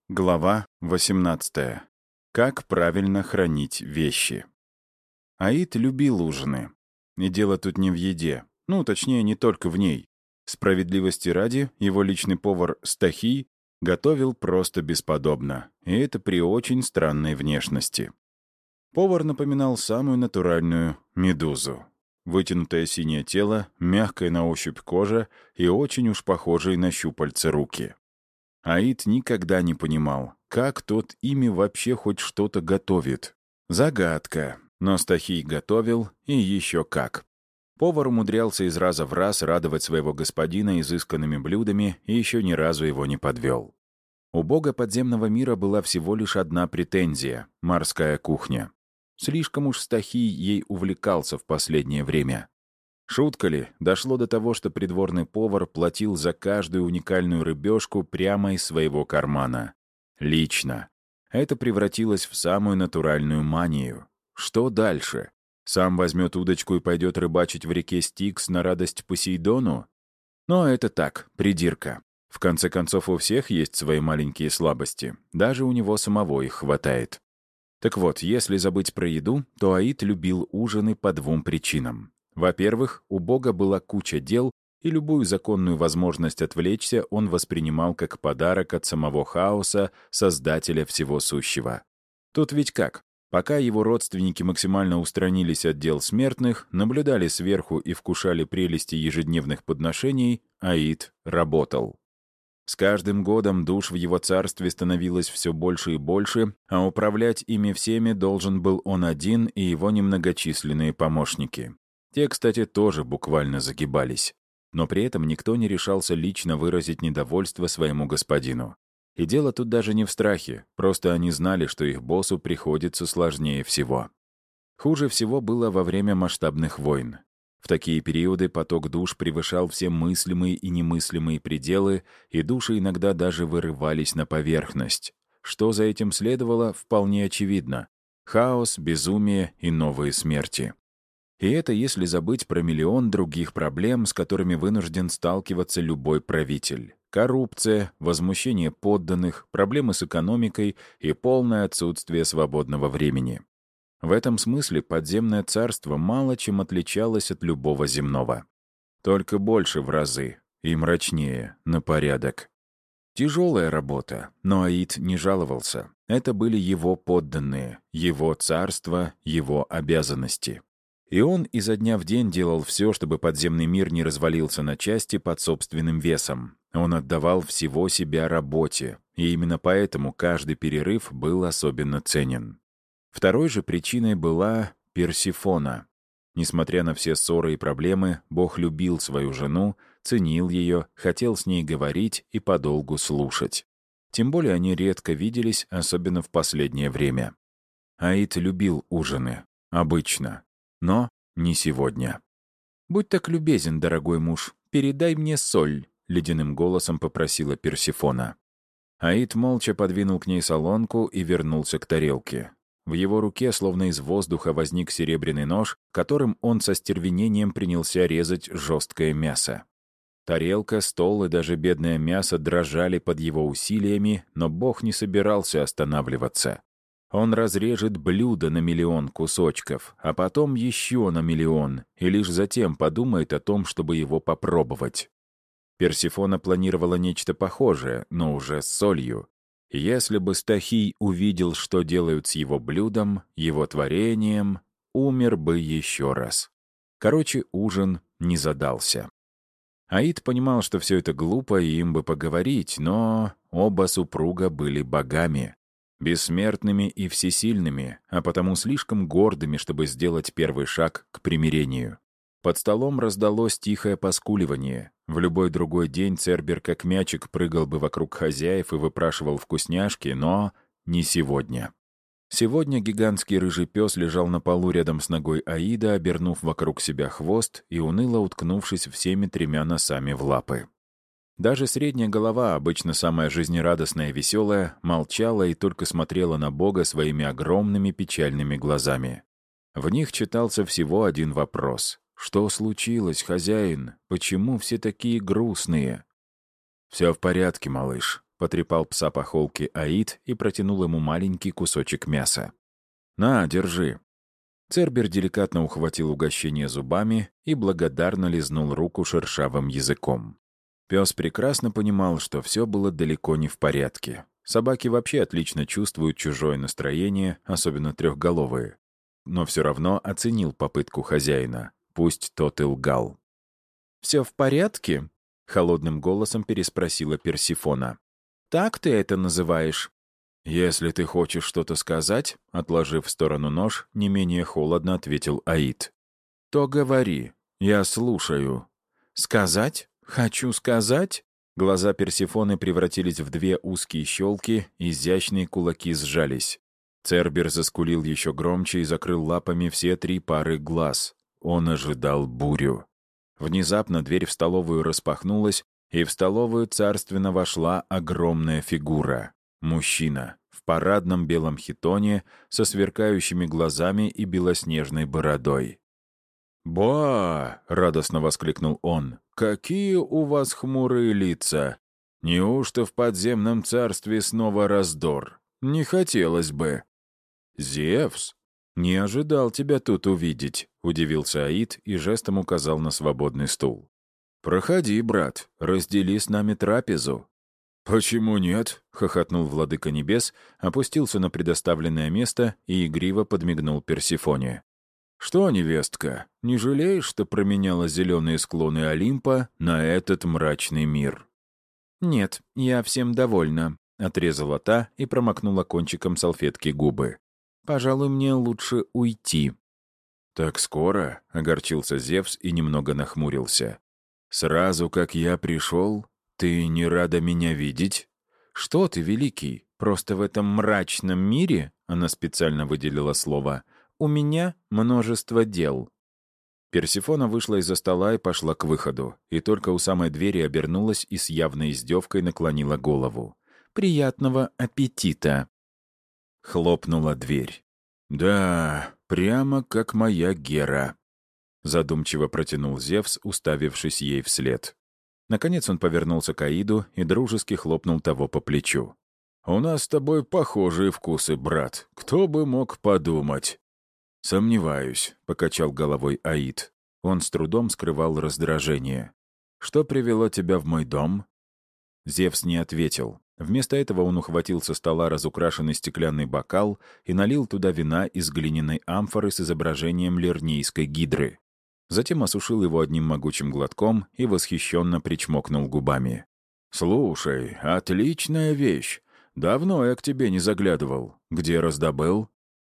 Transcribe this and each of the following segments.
Глава 18. Как правильно хранить вещи. Аид любил ужины. И дело тут не в еде. Ну, точнее, не только в ней. Справедливости ради, его личный повар Стахий готовил просто бесподобно. И это при очень странной внешности. Повар напоминал самую натуральную медузу. Вытянутое синее тело, мягкая на ощупь кожа и очень уж похожие на щупальца руки. Аид никогда не понимал, как тот ими вообще хоть что-то готовит. Загадка. Но Стахий готовил, и еще как. Повар умудрялся из раза в раз радовать своего господина изысканными блюдами и еще ни разу его не подвел. У бога подземного мира была всего лишь одна претензия — морская кухня. Слишком уж Стахий ей увлекался в последнее время. Шутка ли, дошло до того, что придворный повар платил за каждую уникальную рыбешку прямо из своего кармана. Лично. Это превратилось в самую натуральную манию. Что дальше? Сам возьмет удочку и пойдет рыбачить в реке Стикс на радость Посейдону? Но это так, придирка. В конце концов, у всех есть свои маленькие слабости. Даже у него самого их хватает. Так вот, если забыть про еду, то Аид любил ужины по двум причинам. Во-первых, у Бога была куча дел, и любую законную возможность отвлечься он воспринимал как подарок от самого хаоса, создателя всего сущего. Тут ведь как? Пока его родственники максимально устранились от дел смертных, наблюдали сверху и вкушали прелести ежедневных подношений, Аид работал. С каждым годом душ в его царстве становилось все больше и больше, а управлять ими всеми должен был он один и его немногочисленные помощники. Те, кстати, тоже буквально загибались. Но при этом никто не решался лично выразить недовольство своему господину. И дело тут даже не в страхе, просто они знали, что их боссу приходится сложнее всего. Хуже всего было во время масштабных войн. В такие периоды поток душ превышал все мыслимые и немыслимые пределы, и души иногда даже вырывались на поверхность. Что за этим следовало, вполне очевидно. Хаос, безумие и новые смерти. И это если забыть про миллион других проблем, с которыми вынужден сталкиваться любой правитель. Коррупция, возмущение подданных, проблемы с экономикой и полное отсутствие свободного времени. В этом смысле подземное царство мало чем отличалось от любого земного. Только больше в разы и мрачнее на порядок. Тяжелая работа, но Аид не жаловался. Это были его подданные, его царство, его обязанности. И он изо дня в день делал все, чтобы подземный мир не развалился на части под собственным весом. Он отдавал всего себя работе, и именно поэтому каждый перерыв был особенно ценен. Второй же причиной была Персифона. Несмотря на все ссоры и проблемы, Бог любил свою жену, ценил ее, хотел с ней говорить и подолгу слушать. Тем более они редко виделись, особенно в последнее время. Аид любил ужины. Обычно. Но не сегодня. «Будь так любезен, дорогой муж, передай мне соль», — ледяным голосом попросила Персифона. Аид молча подвинул к ней солонку и вернулся к тарелке. В его руке, словно из воздуха, возник серебряный нож, которым он со стервенением принялся резать жесткое мясо. Тарелка, стол и даже бедное мясо дрожали под его усилиями, но Бог не собирался останавливаться. Он разрежет блюдо на 1 000 000 кусочков, а потом еще на 1 000 000, и лишь затем подумает о том, чтобы его попробовать. Персифона планировала нечто похожее, но уже с солью. Если бы Стахий увидел, что делают с его блюдом, его творением, умер бы еще раз. Короче, ужин не задался. Аид понимал, что все это глупо, и им бы поговорить, но оба супруга были богами. Бессмертными и всесильными, а потому слишком гордыми, чтобы сделать первый шаг к примирению. Под столом раздалось тихое поскуливание. В любой другой день Цербер как мячик прыгал бы вокруг хозяев и выпрашивал вкусняшки, но не сегодня. Сегодня гигантский рыжий пес лежал на полу рядом с ногой Аида, обернув вокруг себя хвост и уныло уткнувшись всеми 3 носами в лапы. Даже средняя голова, обычно самая жизнерадостная и веселая, молчала и только смотрела на Бога своими огромными печальными глазами. В них читался всего один вопрос. «Что случилось, хозяин? Почему все такие грустные?» «Все в порядке, малыш», — потрепал пса по холке Аид и протянул ему маленький кусочек мяса. «На, держи». Цербер деликатно ухватил угощение зубами и благодарно лизнул руку шершавым языком. Пес прекрасно понимал, что все было далеко не в порядке. Собаки вообще отлично чувствуют чужое настроение, особенно трехголовые. Но все равно оценил попытку хозяина, пусть тот и лгал. «Все в порядке?» — холодным голосом переспросила Персифона. «Так ты это называешь?» «Если ты хочешь что-то сказать», — отложив в сторону нож, не менее холодно ответил Аид. «То говори, я слушаю». «Сказать? Хочу сказать?» Глаза Персифоны превратились в две узкие щелки, изящные кулаки сжались. Цербер заскулил еще громче и закрыл лапами все 3 пары глаз. Он ожидал бурю. Внезапно дверь в столовую распахнулась, и в столовую царственно вошла огромная фигура. Мужчина в парадном белом хитоне со сверкающими глазами и белоснежной бородой. «Ба!» — радостно воскликнул он. «Какие у вас хмурые лица! Неужто в подземном царстве снова раздор? Не хотелось бы!» «Зевс, не ожидал тебя тут увидеть», — удивился Аид и жестом указал на свободный стул. «Проходи, брат, раздели с нами трапезу». «Почему нет?» — хохотнул владыка небес, опустился на предоставленное место и игриво подмигнул Персифоне. «Что, невестка, не жалеешь, что променяла зеленые склоны Олимпа на этот мрачный мир?» «Нет, я всем довольна», — отрезала та и промокнула кончиком салфетки губы. «Пожалуй, мне лучше уйти». «Так скоро?» — огорчился Зевс и немного нахмурился. «Сразу, как я пришел, ты не рада меня видеть?» «Что ты, великий, просто в этом мрачном мире», — она специально выделила слово, «у меня множество дел». Персифона вышла из-за стола и пошла к выходу, и только у самой двери обернулась и с явной издевкой наклонила голову. «Приятного аппетита!» Хлопнула дверь. «Да, прямо как моя Гера», — задумчиво протянул Зевс, уставившись ей вслед. Наконец он повернулся к Аиду и дружески хлопнул того по плечу. «У нас с тобой похожие вкусы, брат. Кто бы мог подумать?» «Сомневаюсь», — покачал головой Аид. Он с трудом скрывал раздражение. «Что привело тебя в мой дом?» Зевс не ответил. Вместо этого он ухватил со стола разукрашенный стеклянный бокал и налил туда вина из глиняной амфоры с изображением лирнейской гидры. Затем осушил его одним могучим глотком и восхищенно причмокнул губами. «Слушай, отличная вещь. Давно я к тебе не заглядывал. Где раздобыл?»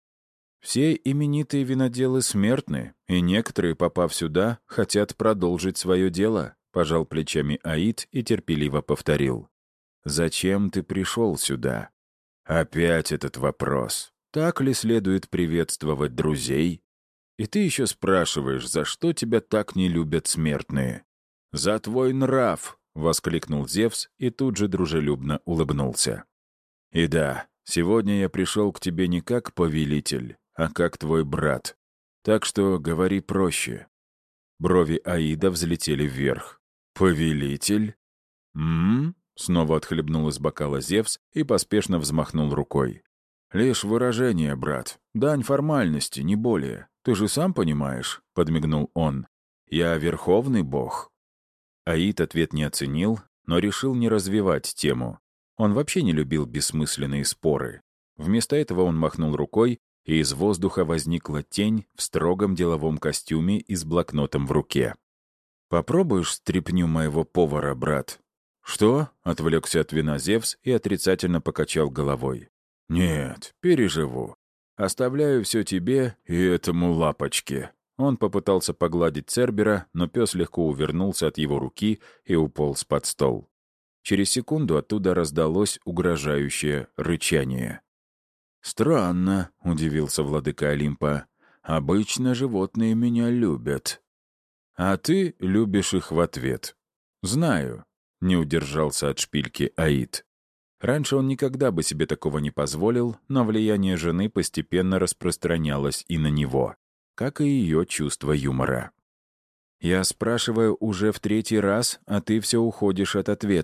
«Все именитые виноделы смертны, и некоторые, попав сюда, хотят продолжить свое дело», — пожал плечами Аид и терпеливо повторил. «Зачем ты пришел сюда?» «Опять этот вопрос. Так ли следует приветствовать друзей? И ты еще спрашиваешь, за что тебя так не любят смертные?» «За твой нрав!» — воскликнул Зевс и тут же дружелюбно улыбнулся. «И да, сегодня я пришел к тебе не как повелитель, а как твой брат. Так что говори проще». Брови Аида взлетели вверх. «Повелитель?» «М-м-м?» Снова отхлебнул из бокала Зевс и поспешно взмахнул рукой. «Лишь выражение, брат. Дань формальности, не более. Ты же сам понимаешь», — подмигнул он. «Я верховный бог». Аид ответ не оценил, но решил не развивать тему. Он вообще не любил бессмысленные споры. Вместо этого он махнул рукой, и из воздуха возникла тень в строгом деловом костюме и с блокнотом в руке. «Попробуешь стряпню моего повара, брат?» «Что?» — отвлекся от вина Зевс и отрицательно покачал головой. «Нет, переживу. Оставляю все тебе и этому лапочке». Он попытался погладить Цербера, но пес легко увернулся от его руки и уполз под стол. Через секунду оттуда раздалось угрожающее рычание. «Странно», — удивился владыка Олимпа. «Обычно животные меня любят. А ты любишь их в ответ». «Знаю», — не удержался от шпильки Аид. Раньше он никогда бы себе такого не позволил, но влияние жены постепенно распространялось и на него, как и ее чувство юмора. «Я спрашиваю уже в 3-й раз, а ты все уходишь от ответа.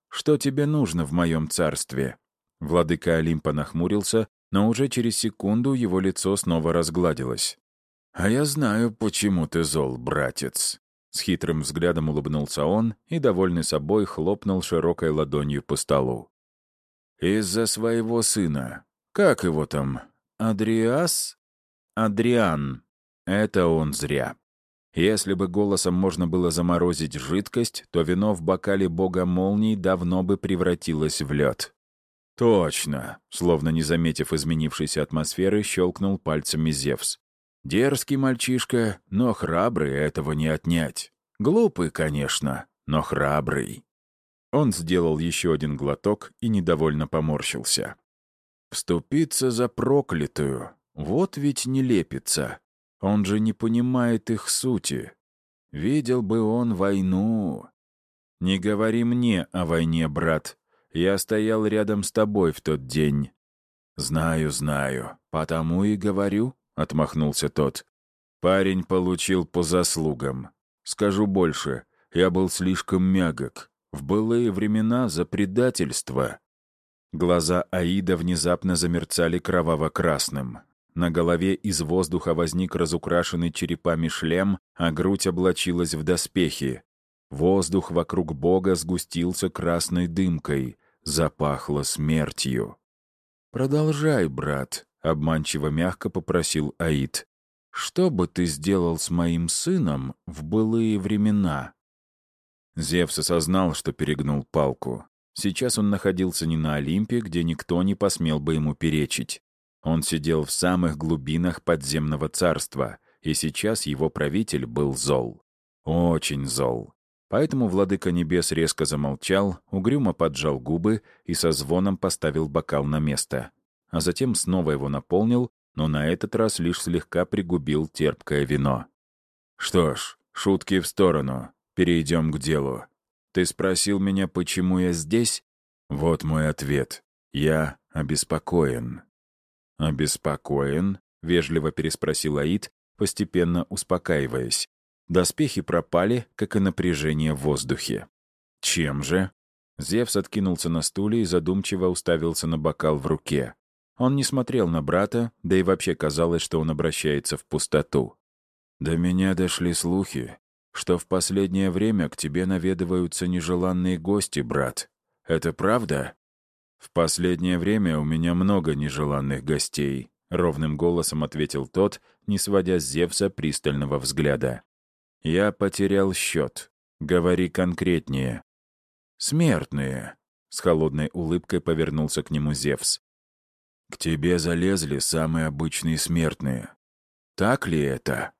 Что тебе нужно в моем царстве?» Владыка Олимпа нахмурился, но уже через секунду его лицо снова разгладилось. «А я знаю, почему ты зол, братец». С хитрым взглядом улыбнулся он и, довольный собой, хлопнул широкой ладонью по столу. «Из-за своего сына. Как его там? Адриас?» «Адриан. Это он зря. Если бы голосом можно было заморозить жидкость, то вино в бокале бога молний давно бы превратилось в лед». «Точно!» — словно не заметив изменившейся атмосферы, щелкнул пальцами Зевс. «Дерзкий мальчишка, но храбрый, этого не отнять. Глупый, конечно, но храбрый». Он сделал еще один глоток и недовольно поморщился. «Вступиться за проклятую. Вот ведь не лепится. Он же не понимает их сути. Видел бы он войну». «Не говори мне о войне, брат. Я стоял рядом с тобой в тот день». «Знаю, знаю. Потому и говорю», — отмахнулся тот. «Парень получил по заслугам. Скажу больше, я был слишком мягок. В былые времена за предательство». Глаза Аида внезапно замерцали кроваво-красным. На голове из воздуха возник разукрашенный черепами шлем, а грудь облачилась в доспехи. Воздух вокруг бога сгустился красной дымкой, запахло смертью. «Продолжай, брат», — обманчиво мягко попросил Аид. «Что бы ты сделал с моим сыном в былые времена?» Зевс осознал, что перегнул палку. Сейчас он находился не на Олимпе, где никто не посмел бы ему перечить. Он сидел в самых глубинах подземного царства, и сейчас его правитель был зол. Очень зол. Поэтому владыка небес резко замолчал, угрюмо поджал губы и со звоном поставил бокал на место. А затем снова его наполнил, но на этот раз лишь слегка пригубил терпкое вино. «Что ж, шутки в сторону. Перейдем к делу. Ты спросил меня, почему я здесь? Вот мой ответ. Я обеспокоен». «Обеспокоен?» — вежливо переспросил Аид, постепенно успокаиваясь. Доспехи пропали, как и напряжение в воздухе. «Чем же?» Зевс откинулся на стуле и задумчиво уставился на бокал в руке. Он не смотрел на брата, да и вообще казалось, что он обращается в пустоту. «До меня дошли слухи, что в последнее время к тебе наведываются нежеланные гости, брат. Это правда?» «В последнее время у меня много нежеланных гостей», — ровным голосом ответил тот, не сводя с Зевса пристального взгляда. «Я потерял счет. Говори конкретнее». «Смертные», — с холодной улыбкой повернулся к нему Зевс. «К тебе залезли самые обычные смертные. Так ли это?»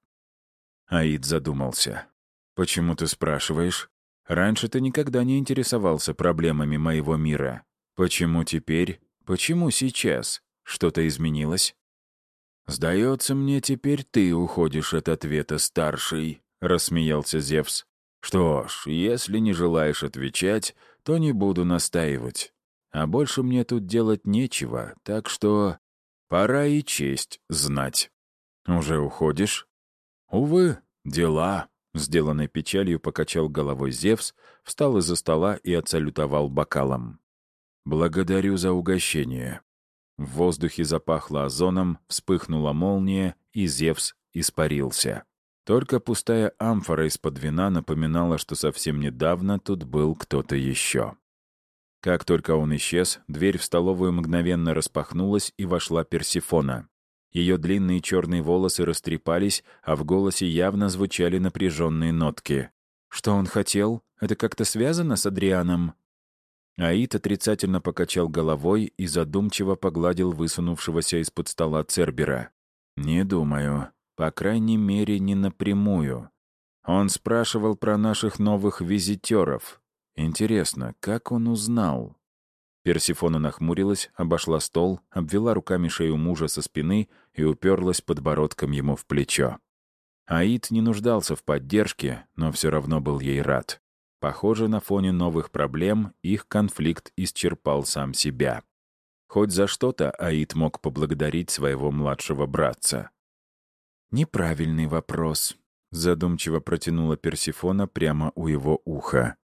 Аид задумался. «Почему ты спрашиваешь? Раньше ты никогда не интересовался проблемами моего мира. Почему теперь? Почему сейчас? Что-то изменилось?» «Сдается мне, теперь ты уходишь от ответа, старший», — рассмеялся Зевс. «Что ж, если не желаешь отвечать, то не буду настаивать. А больше мне тут делать нечего, так что пора и честь знать». «Уже уходишь?» «Увы, дела», — сделанной печалью покачал головой Зевс, встал из-за стола и отсалютовал бокалом. «Благодарю за угощение». В воздухе запахло озоном, вспыхнула молния, и Зевс испарился. Только пустая амфора из-под вина напоминала, что совсем недавно тут был кто-то еще. Как только он исчез, дверь в столовую мгновенно распахнулась, и вошла Персифона. Ее длинные черные волосы растрепались, а в голосе явно звучали напряженные нотки. «Что он хотел? Это как-то связано с Адрианом?» Аид отрицательно покачал головой и задумчиво погладил высунувшегося из-под стола Цербера. «Не думаю. По крайней мере, не напрямую. Он спрашивал про наших новых визитеров. Интересно, как он узнал?» Персифона нахмурилась, обошла стол, обвела руками шею мужа со спины и уперлась подбородком ему в плечо. Аид не нуждался в поддержке, но все равно был ей рад. Похоже, на фоне новых проблем их конфликт исчерпал сам себя. Хоть за что-то Аид мог поблагодарить своего младшего братца. «Неправильный вопрос», — задумчиво протянула Персифона прямо у его уха.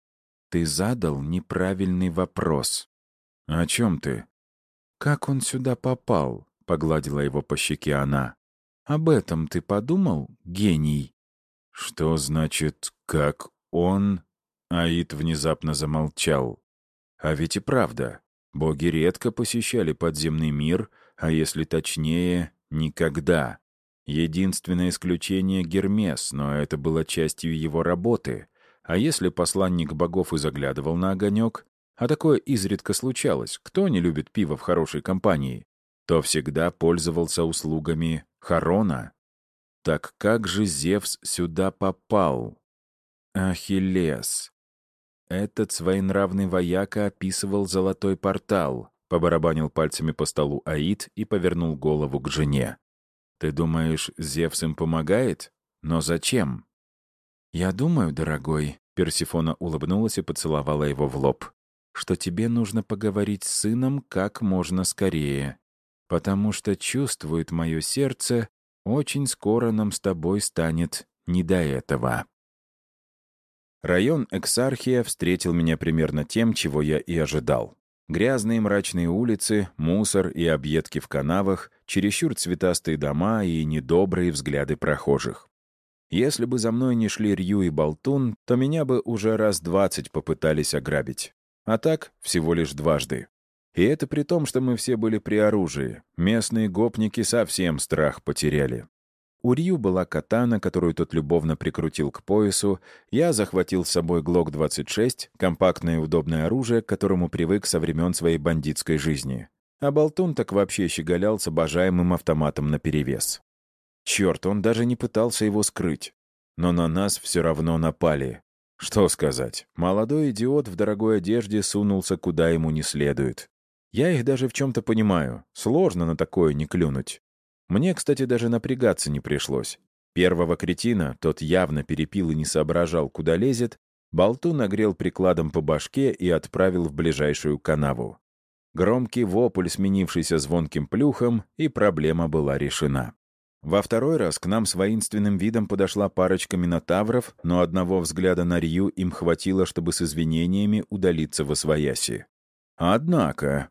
Ты задал неправильный вопрос. О чем ты? Как он сюда попал? Погладила его по щеке она. Об этом ты подумал, гений? Что значит «как он»? Аид внезапно замолчал. А ведь и правда, боги редко посещали подземный мир, а если точнее, никогда. Единственное исключение — Гермес, но это было частью его работы. А если посланник богов и заглядывал на огонек, а такое изредка случалось, кто не любит пиво в хорошей компании, то всегда пользовался услугами Харона. Так как же Зевс сюда попал? Ахиллес. Этот своенравный вояка описывал золотой портал, побарабанил пальцами по столу Аид и повернул голову к жене. Ты думаешь, Зевс им помогает? Но зачем? Я думаю, дорогой, Персифона улыбнулась и поцеловала его в лоб, что тебе нужно поговорить с сыном как можно скорее, потому что чувствует мое сердце, очень скоро нам с тобой станет не до этого. Район Эксархия встретил меня примерно тем, чего я и ожидал. Грязные мрачные улицы, мусор и объедки в канавах, чересчур цветастые дома и недобрые взгляды прохожих. Если бы за мной не шли Рью и Болтун, то меня бы уже раз 20 попытались ограбить. А так, всего лишь дважды. И это при том, что мы все были при оружии. Местные гопники совсем страх потеряли. У Рью была катана, которую тот любовно прикрутил к поясу. Я захватил с собой ГЛОК-26, компактное и удобное оружие, к которому привык со времен своей бандитской жизни. А Болтун так вообще щеголял с обожаемым автоматом наперевес. Черт, он даже не пытался его скрыть. Но на нас все равно напали. Что сказать, молодой идиот в дорогой одежде сунулся куда ему не следует. Я их даже в чем-то понимаю. Сложно на такое не клюнуть. Мне, кстати, даже напрягаться не пришлось. Первого кретина, тот явно перепил и не соображал, куда лезет, Болтун нагрел прикладом по башке и отправил в ближайшую канаву. Громкий вопль, сменившийся звонким плюхом, и проблема была решена. Во второй раз к нам с воинственным видом подошла парочка минотавров, но одного взгляда на Рью им хватило, чтобы с извинениями удалиться восвояси. Однако...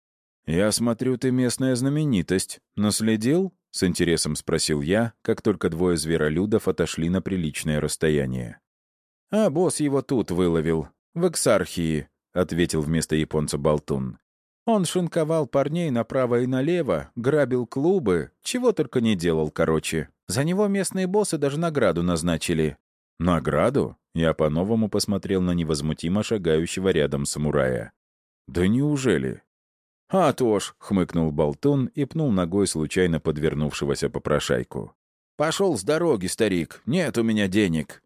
«Я смотрю, ты местная знаменитость. Наследил?» — с интересом спросил я, как только двое зверолюдов отошли на приличное расстояние. «А босс его тут выловил, в Эксархии», — ответил вместо японца Болтун. «Он шинковал парней направо и налево, грабил клубы, чего только не делал, короче. За него местные боссы даже награду назначили». «Награду?» — я по-новому посмотрел на невозмутимо шагающего рядом самурая. «Да неужели?» «А то ж», — хмыкнул Болтун и пнул ногой случайно подвернувшегося попрошайку. «Пошел с дороги, старик, нет у меня денег».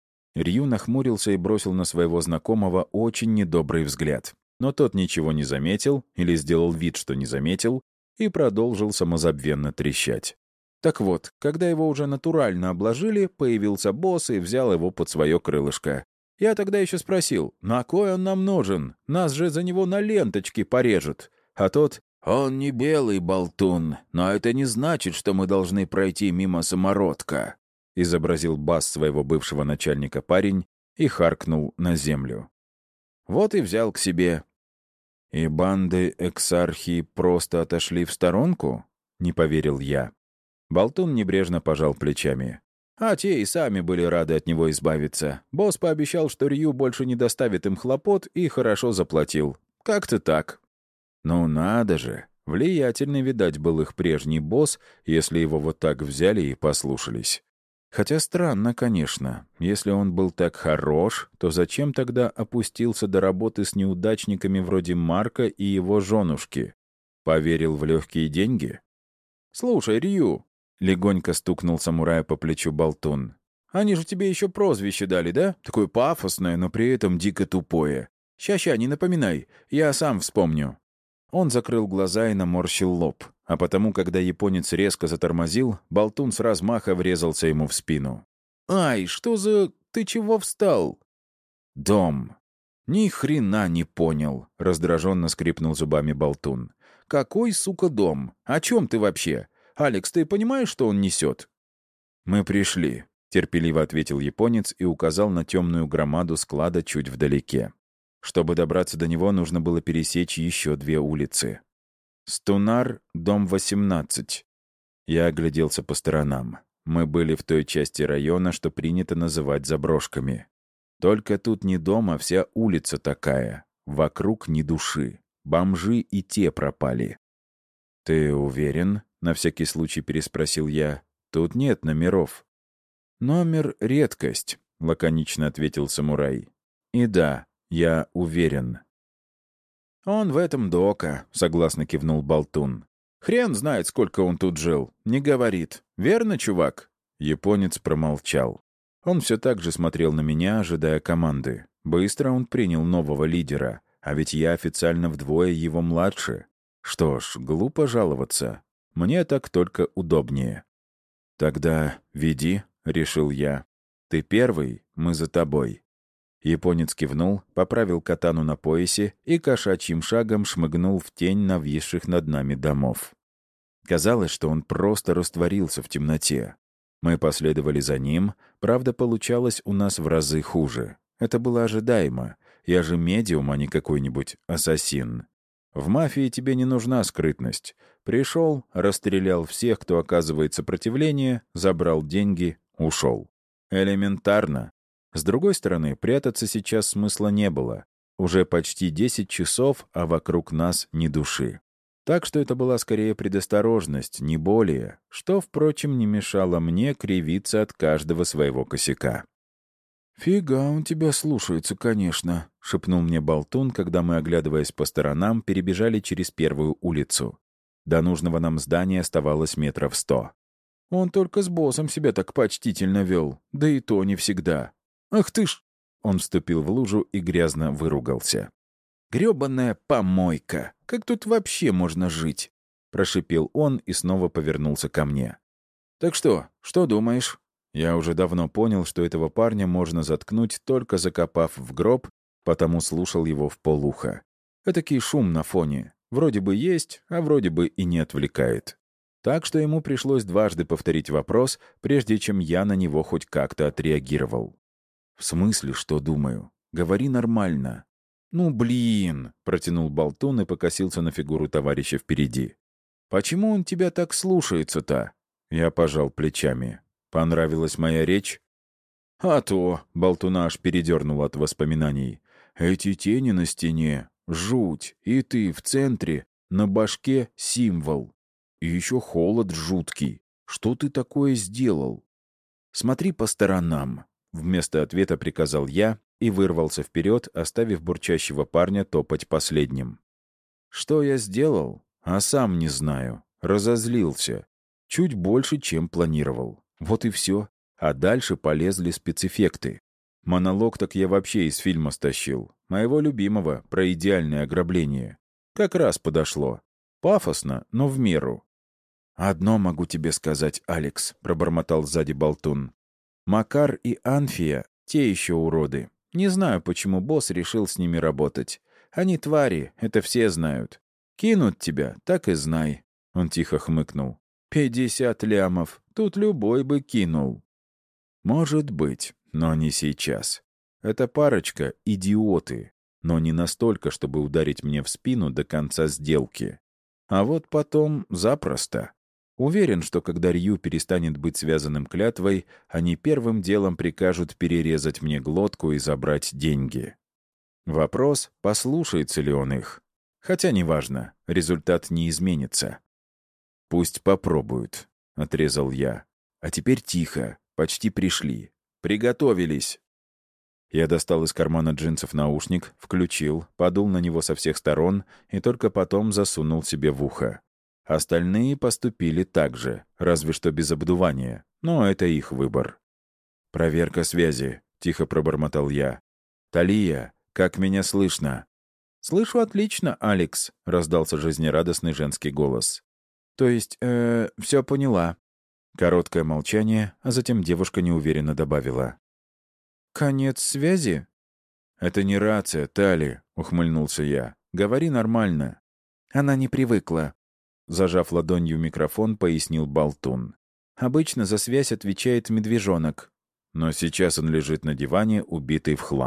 Рью нахмурился и бросил на своего знакомого очень недобрый взгляд. Но тот ничего не заметил или сделал вид, что не заметил, и продолжил самозабвенно трещать. Так вот, когда его уже натурально обложили, появился босс и взял его под свое крылышко. Я тогда еще спросил, на кой он нам нужен? Нас же за него на ленточке порежут. А тот: «Он не белый болтун, но это не значит, что мы должны пройти мимо самородка», — изобразил бас своего бывшего начальника парень и харкнул на землю. Вот и взял к себе. «И банды Эксархии просто отошли в сторонку?» — не поверил я. Болтун небрежно пожал плечами. А те и сами были рады от него избавиться. Босс пообещал, что Рью больше не доставит им хлопот, и хорошо заплатил. Как-то так. Ну надо же, влиятельный, видать, был их прежний босс, если его вот так взяли и послушались. Хотя странно, конечно. Если он был так хорош, то зачем тогда опустился до работы с неудачниками вроде Марка и его женушки? Поверил в легкие деньги? «Слушай, Рью», — легонько стукнул самурая по плечу Болтун, «они же тебе еще прозвище дали, да? Такое пафосное, но при этом дико тупое. Ща-ща, не напоминай, я сам вспомню». Он закрыл глаза и наморщил лоб, а потому, когда японец резко затормозил, Болтун с размаха врезался ему в спину. «Ай, что за... Ты чего встал?» «Дом». «Ни хрена не понял», — раздраженно скрипнул зубами Болтун. «Какой, сука, дом? О чем ты вообще? Алекс, ты понимаешь, что он несет?» «Мы пришли», — терпеливо ответил японец и указал на темную громаду склада чуть вдалеке. Чтобы добраться до него, нужно было пересечь еще 2 улицы. Стунар, дом 18. Я огляделся по сторонам. Мы были в той части района, что принято называть заброшками. Только тут не дом, а вся улица такая. Вокруг ни души. Бомжи и те пропали. «Ты уверен?» — на всякий случай переспросил я. «Тут нет номеров». «Номер — редкость», — лаконично ответил самурай. «И да, я уверен». «Он в этом дока», — согласно кивнул болтун. «Хрен знает, сколько он тут жил. Не говорит. Верно, чувак?» Японец промолчал. Он все так же смотрел на меня, ожидая команды. Быстро он принял нового лидера, а ведь я официально вдвое его младше. Что ж, глупо жаловаться. Мне так только удобнее. «Тогда веди», — решил я. «Ты первый, мы за тобой». Японец кивнул, поправил катану на поясе и кошачьим шагом шмыгнул в тень нависших над нами домов. Казалось, что он просто растворился в темноте. Мы последовали за ним, правда, получалось у нас в разы хуже. Это было ожидаемо. Я же медиум, а не какой-нибудь ассасин. В мафии тебе не нужна скрытность. Пришел, расстрелял всех, кто оказывает сопротивление, забрал деньги, ушел. Элементарно. С другой стороны, прятаться сейчас смысла не было. Уже почти 10 часов, а вокруг нас ни души. Так что это была скорее предосторожность, не более, что, впрочем, не мешало мне кривиться от каждого своего косяка. «Фига он тебя слушается, конечно», — шепнул мне болтун, когда мы, оглядываясь по сторонам, перебежали через первую улицу. До нужного нам здания оставалось 100 метров. «Он только с боссом себя так почтительно вел, да и то не всегда. Ах ты ж!» Он вступил в лужу и грязно выругался. «Грёбаная помойка! Как тут вообще можно жить?» Прошипел он и снова повернулся ко мне. «Так что думаешь?» Я уже давно понял, что этого парня можно заткнуть, только закопав в гроб, потому слушал его вполуха. Этакий шум на фоне. Вроде бы есть, а вроде бы и не отвлекает. Так что ему пришлось дважды повторить вопрос, прежде чем я на него хоть как-то отреагировал. «В смысле, что думаю? Говори нормально». «Ну, блин!» — протянул болтун и покосился на фигуру товарища впереди. «Почему он тебя так слушается-то?» Я пожал плечами. «Понравилась моя речь?» «А то!» — болтуна аж передернул от воспоминаний. «Эти тени на стене — жуть, и ты в центре, на башке — символ. И еще холод жуткий. Что ты такое сделал?» «Смотри по сторонам», — вместо ответа приказал я и вырвался вперед, оставив бурчащего парня топать последним. Что я сделал? А сам не знаю. Разозлился. Чуть больше, чем планировал. Вот и все. А дальше полезли спецэффекты. Монолог так я вообще из фильма стащил. Моего любимого, про идеальное ограбление. Как раз подошло. Пафосно, но в меру. «Одно могу тебе сказать, Алекс», — пробормотал сзади болтун. «Макар и Анфия — те еще уроды. Не знаю, почему босс решил с ними работать. Они твари, это все знают. Кинут тебя, так и знай». Он тихо хмыкнул. 50 лямов. Тут любой бы кинул. Может быть, но не сейчас. Эта парочка — идиоты, но не настолько, чтобы ударить мне в спину до конца сделки. А вот потом запросто. Уверен, что когда Рью перестанет быть связанным клятвой, они первым делом прикажут перерезать мне глотку и забрать деньги. Вопрос, послушается ли он их. Хотя неважно, результат не изменится. «Пусть попробуют», — отрезал я. «А теперь тихо, почти пришли. Приготовились». Я достал из кармана джинсов наушник, включил, подул на него со всех сторон и только потом засунул себе в ухо. Остальные поступили так же, разве что без обдувания, но это их выбор. «Проверка связи», — тихо пробормотал я. «Талия, как меня слышно?» «Слышу отлично, Алекс», — раздался жизнерадостный женский голос. «То есть, все поняла». Короткое молчание, а затем девушка неуверенно добавила. «Конец связи?» «Это не рация, Тали», — ухмыльнулся я. «Говори нормально». «Она не привыкла», — зажав ладонью микрофон, пояснил болтун. «Обычно за связь отвечает медвежонок». Но сейчас он лежит на диване, убитый в хлам.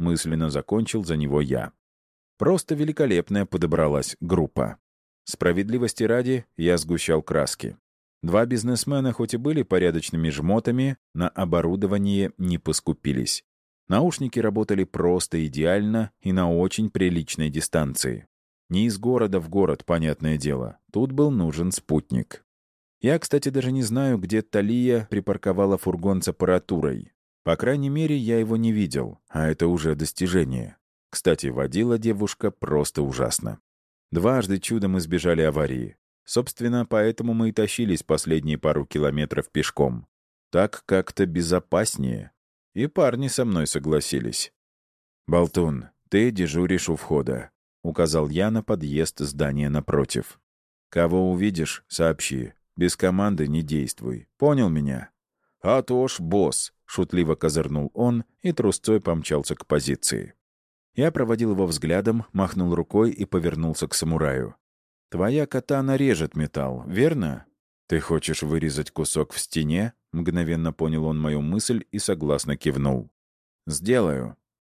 мысленно закончил за него я. Просто великолепная подобралась группа. Справедливости ради, я сгущал краски. Два бизнесмена, хоть и были порядочными жмотами, на оборудование не поскупились. Наушники работали просто идеально и на очень приличной дистанции. Не из города в город, понятное дело. Тут был нужен спутник. Я, кстати, даже не знаю, где Талия припарковала фургон с аппаратурой. По крайней мере, я его не видел, а это уже достижение. Кстати, водила девушка просто ужасно. Дважды чудом избежали аварии. Собственно, поэтому мы и тащились последние пару километров пешком. Так как-то безопаснее. И парни со мной согласились. «Болтун, ты дежуришь у входа», — указал я на подъезд здания напротив. «Кого увидишь, сообщи. Без команды не действуй. Понял меня?» «А то ж, босс», — шутливо козырнул он и трусцой помчался к позиции. Я проводил его взглядом, махнул рукой и повернулся к самураю. «Твоя катана режет металл, верно? Ты хочешь вырезать кусок в стене?» Мгновенно понял он мою мысль и согласно кивнул. «Сделаю».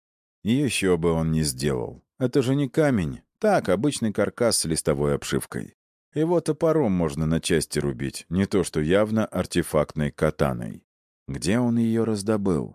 Еще бы он не сделал. Это же не камень. Так, обычный каркас с листовой обшивкой. Его топором можно на части рубить, не то что явно артефактной катаной. Где он ее раздобыл?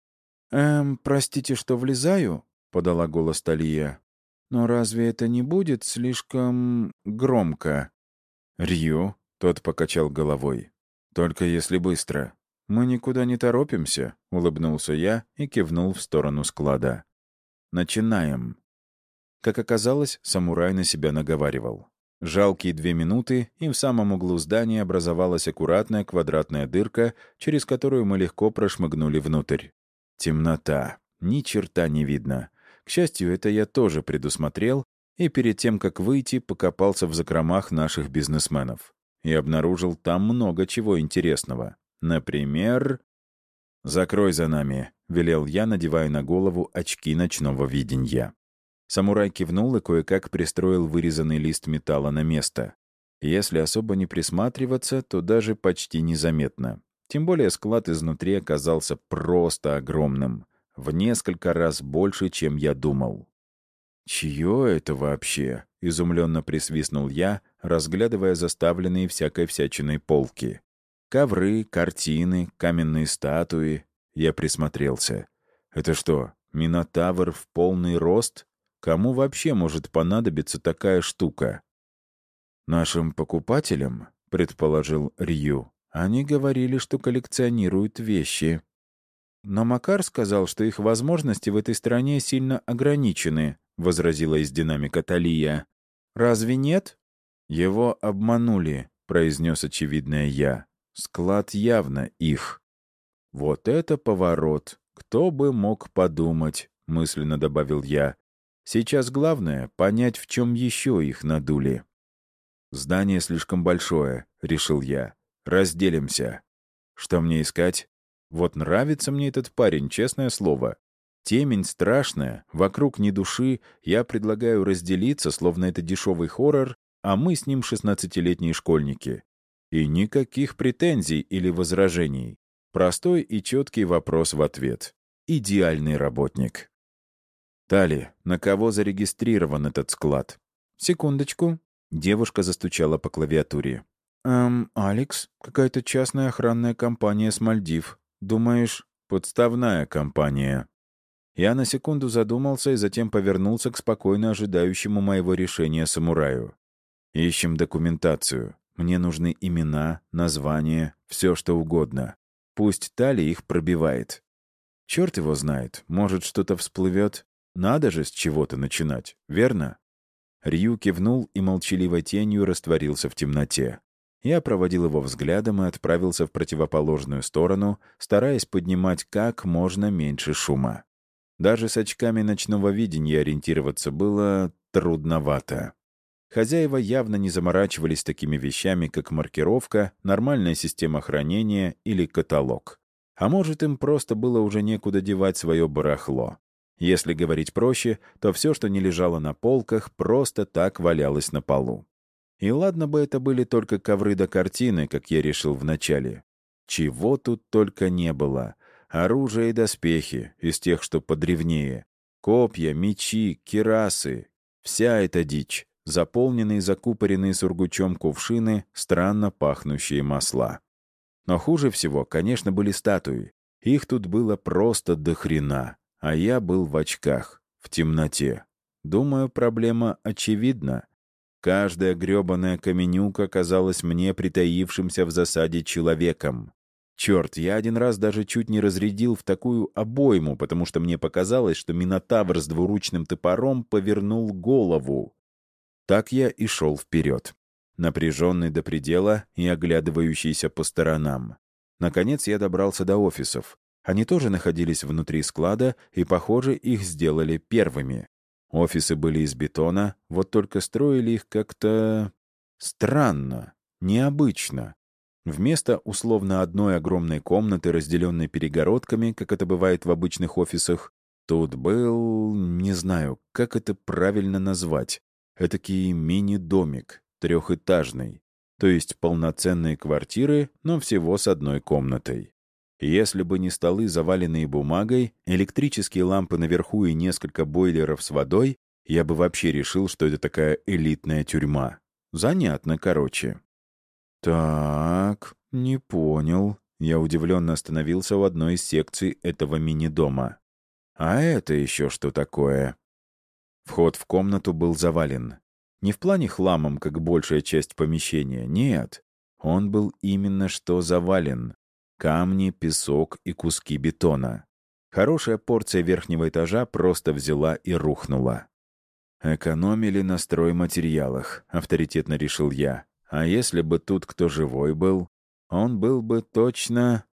«Простите, что влезаю?» — подала голос Талия. «Но разве это не будет слишком громко?» «Рью», — тот покачал головой. «Только если быстро. Мы никуда не торопимся», — улыбнулся я и кивнул в сторону склада. «Начинаем». Как оказалось, самурай на себя наговаривал. Жалкие 2 минуты, и в самом углу здания образовалась аккуратная квадратная дырка, через которую мы легко прошмыгнули внутрь. Темнота. Ни черта не видно. К счастью, это я тоже предусмотрел, и перед тем, как выйти, покопался в закромах наших бизнесменов. И обнаружил там много чего интересного. Например... «Закрой за нами», — велел я, надевая на голову очки ночного видения. Самурай кивнул и кое-как пристроил вырезанный лист металла на место. Если особо не присматриваться, то даже почти незаметно. Тем более склад изнутри оказался просто огромным. В несколько раз больше, чем я думал. «Чье это вообще?» — изумленно присвистнул я, разглядывая заставленные всякой всячиной полки. Ковры, картины, каменные статуи. Я присмотрелся. «Это что, Минотавр в полный рост? Кому вообще может понадобиться такая штука?» «Нашим покупателям», — предположил Рью. «Они говорили, что коллекционируют вещи». «Но Макар сказал, что их возможности в этой стране сильно ограничены», — возразила из динамика Талия. «Разве нет?» «Его обманули», — произнес очевидное я. «Склад явно их». «Вот это поворот! Кто бы мог подумать», — мысленно добавил я. «Сейчас главное — понять, в чем еще их надули». «Здание слишком большое», — решил я. «Разделимся». «Что мне искать?» «Вот нравится мне этот парень, честное слово. Темень страшная, вокруг ни души, я предлагаю разделиться, словно это дешевый хоррор, а мы с ним 16-летние школьники. И никаких претензий или возражений. Простой и четкий вопрос в ответ. Идеальный работник». «Тали, на кого зарегистрирован этот склад?» «Секундочку». Девушка застучала по клавиатуре. Алекс, какая-то частная охранная компания с Мальдив. Думаешь, подставная компания?» Я на секунду задумался и затем повернулся к спокойно ожидающему моего решения самураю. «Ищем документацию. Мне нужны имена, названия, все что угодно. Пусть Тали их пробивает. Черт его знает, может, что-то всплывет. Надо же с чего-то начинать, верно?» Рью кивнул и молчаливой тенью растворился в темноте. Я проводил его взглядом и отправился в противоположную сторону, стараясь поднимать как можно меньше шума. Даже с очками ночного видения ориентироваться было трудновато. Хозяева явно не заморачивались такими вещами, как маркировка, нормальная система хранения или каталог. А может, им просто было уже некуда девать свое барахло. Если говорить проще, то все, что не лежало на полках, просто так валялось на полу. И ладно бы это были только ковры да картины, как я решил вначале. Чего тут только не было. Оружие и доспехи, из тех, что подревнее. Копья, мечи, кирасы — вся эта дичь, заполненные закупоренные сургучом кувшины, странно пахнущие масла. Но хуже всего, конечно, были статуи. Их тут было просто до хрена, а я был в очках, в темноте. Думаю, проблема очевидна. Каждая грёбаная каменюка казалась мне притаившимся в засаде человеком. Черт, я один раз даже чуть не разрядил в такую обойму, потому что мне показалось, что минотавр с двуручным топором повернул голову. Так я и шел вперед, напряженный до предела и оглядывающийся по сторонам. Наконец я добрался до офисов. Они тоже находились внутри склада, и, похоже, их сделали первыми. Офисы были из бетона, вот только строили их как-то странно, необычно. Вместо условно одной огромной комнаты, разделенной перегородками, как это бывает в обычных офисах, тут был, не знаю, как это правильно назвать, этакий мини-домик, трехэтажный, то есть полноценные квартиры, но всего с одной комнатой. Если бы не столы, заваленные бумагой, электрические лампы наверху и несколько бойлеров с водой, я бы вообще решил, что это такая элитная тюрьма. Занятно, короче. Так, не понял. Я удивленно остановился в одной из секций этого мини-дома. А это еще что такое? Вход в комнату был завален. Не в плане хламом, как большая часть помещения, нет. Он был именно что завален. Камни, песок и куски бетона. Хорошая порция верхнего этажа просто взяла и рухнула. «Экономили на стройматериалах», — авторитетно решил я. «А если бы тут кто живой был, он был бы точно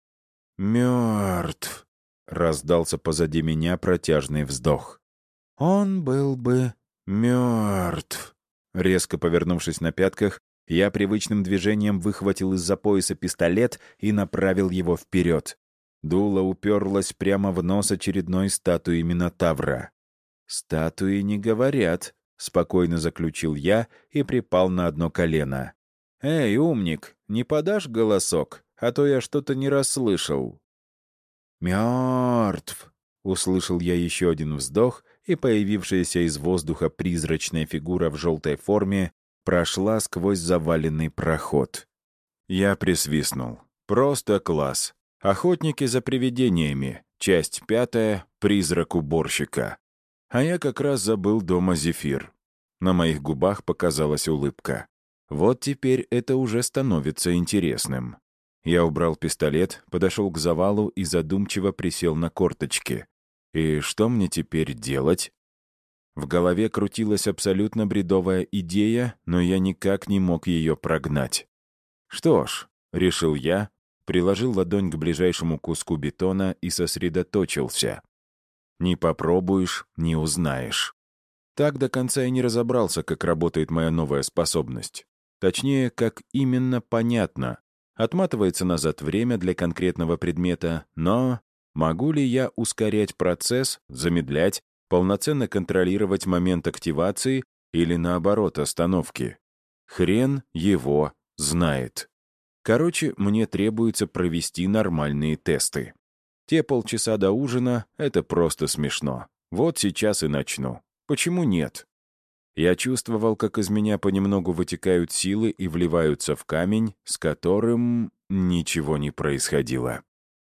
мертв», — раздался позади меня протяжный вздох. «Он был бы мертв». Резко повернувшись на пятках, я привычным движением выхватил из-за пояса пистолет и направил его вперед. Дуло уперлось прямо в нос очередной статуи Минотавра. «Статуи не говорят», — спокойно заключил я и припал на одно колено. «Эй, умник, не подашь голосок, а то я что-то не расслышал». «Мертв», — услышал я еще один вздох, и появившаяся из воздуха призрачная фигура в желтой форме прошла сквозь заваленный проход. Я присвистнул. «Просто класс. Охотники за привидениями. Часть 5. Призрак уборщика». А я как раз забыл дома зефир. На моих губах показалась улыбка. Вот теперь это уже становится интересным. Я убрал пистолет, подошел к завалу и задумчиво присел на корточки. И что мне теперь делать? В голове крутилась абсолютно бредовая идея, но я никак не мог ее прогнать. «Что ж», — решил я, приложил ладонь к ближайшему куску бетона и сосредоточился. «Не попробуешь — не узнаешь». Так до конца и не разобрался, как работает моя новая способность. Точнее, как именно понятно. Отматывается назад время для конкретного предмета, но могу ли я ускорять процесс, замедлять, полноценно контролировать момент активации или, наоборот, остановки? Хрен его знает. Короче, мне требуется провести нормальные тесты. Те полчаса до ужина — это просто смешно. Вот сейчас и начну. Почему нет? Я чувствовал, как из меня понемногу вытекают силы и вливаются в камень, с которым ничего не происходило.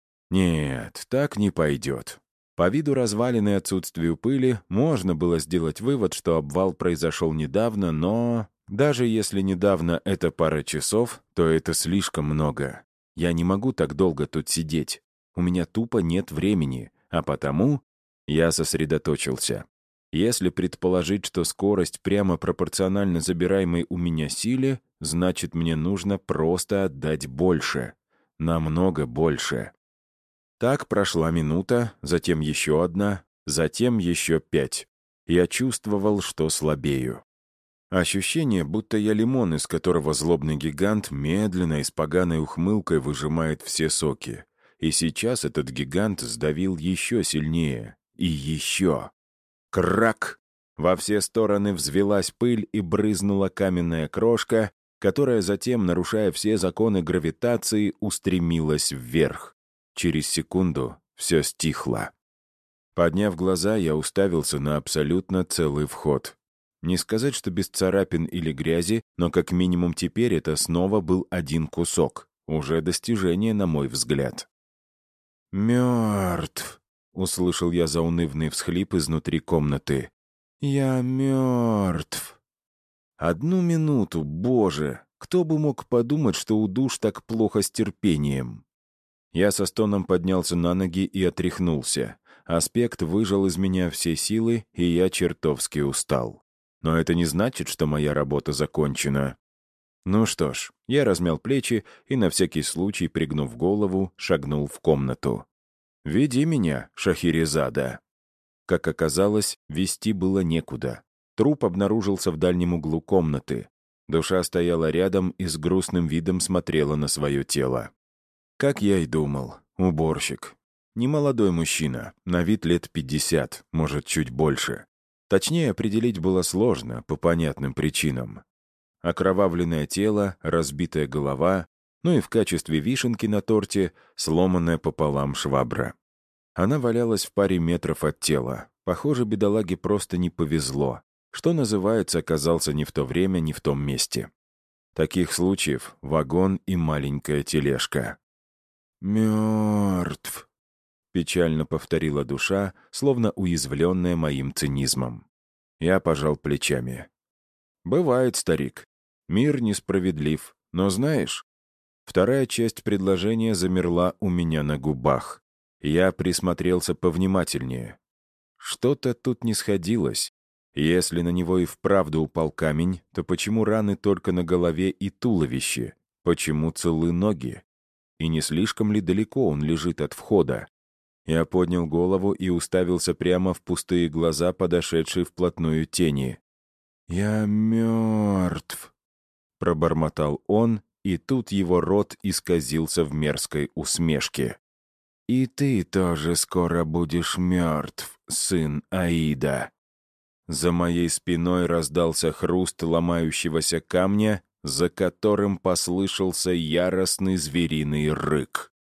Нет, так не пойдет. По виду развалин и отсутствию пыли можно было сделать вывод, что обвал произошел недавно, но даже если недавно это пара часов, то это слишком много. Я не могу так долго тут сидеть. У меня тупо нет времени, а потому я сосредоточился. Если предположить, что скорость прямо пропорциональна забираемой у меня силе, значит, мне нужно просто отдать больше. Намного больше. Так прошла минута, затем еще одна, затем еще 5. Я чувствовал, что слабею. Ощущение, будто я лимон, из которого злобный гигант медленно и с поганой ухмылкой выжимает все соки. И сейчас этот гигант сдавил еще сильнее. И еще. Крак! Во все стороны взвелась пыль и брызнула каменная крошка, которая затем, нарушая все законы гравитации, устремилась вверх. Через секунду все стихло. Подняв глаза, я уставился на абсолютно целый вход. Не сказать, что без царапин или грязи, но как минимум теперь это снова был один кусок. Уже достижение, на мой взгляд. «Мертв», — услышал я заунывный всхлип изнутри комнаты. «Я мертв». Одну минуту, боже! Кто бы мог подумать, что у душ так плохо с терпением? Я со стоном поднялся на ноги и отряхнулся. Аспект выжал из меня все силы, и я чертовски устал. Но это не значит, что моя работа закончена. Ну что ж, я размял плечи и, на всякий случай, пригнув голову, шагнул в комнату. «Веди меня, Шахерезада». Как оказалось, вести было некуда. Труп обнаружился в дальнем углу комнаты. Душа стояла рядом и с грустным видом смотрела на свое тело. Как я и думал, уборщик. Немолодой мужчина, на вид лет 50, может, чуть больше. Точнее, определить было сложно, по понятным причинам. Окровавленное тело, разбитая голова, ну и в качестве вишенки на торте сломанная пополам швабра. Она валялась в паре метров от тела. Похоже, бедолаге просто не повезло. Что называется, оказался не в то время, не в том месте. Таких случаев — вагон и маленькая тележка. «Мертв», — печально повторила душа, словно уязвленная моим цинизмом. Я пожал плечами. «Бывает, старик. Мир несправедлив. Но знаешь...» Вторая часть предложения замерла у меня на губах. Я присмотрелся повнимательнее. Что-то тут не сходилось. Если на него и вправду упал камень, то почему раны только на голове и туловище? Почему целы ноги? И не слишком ли далеко он лежит от входа? Я поднял голову и уставился прямо в пустые глаза, подошедшие вплотную тени. «Я мертв», — пробормотал он, и тут его рот исказился в мерзкой усмешке. «И ты тоже скоро будешь мертв, сын Аида». За моей спиной раздался хруст ломающегося камня, за которым послышался яростный звериный рык.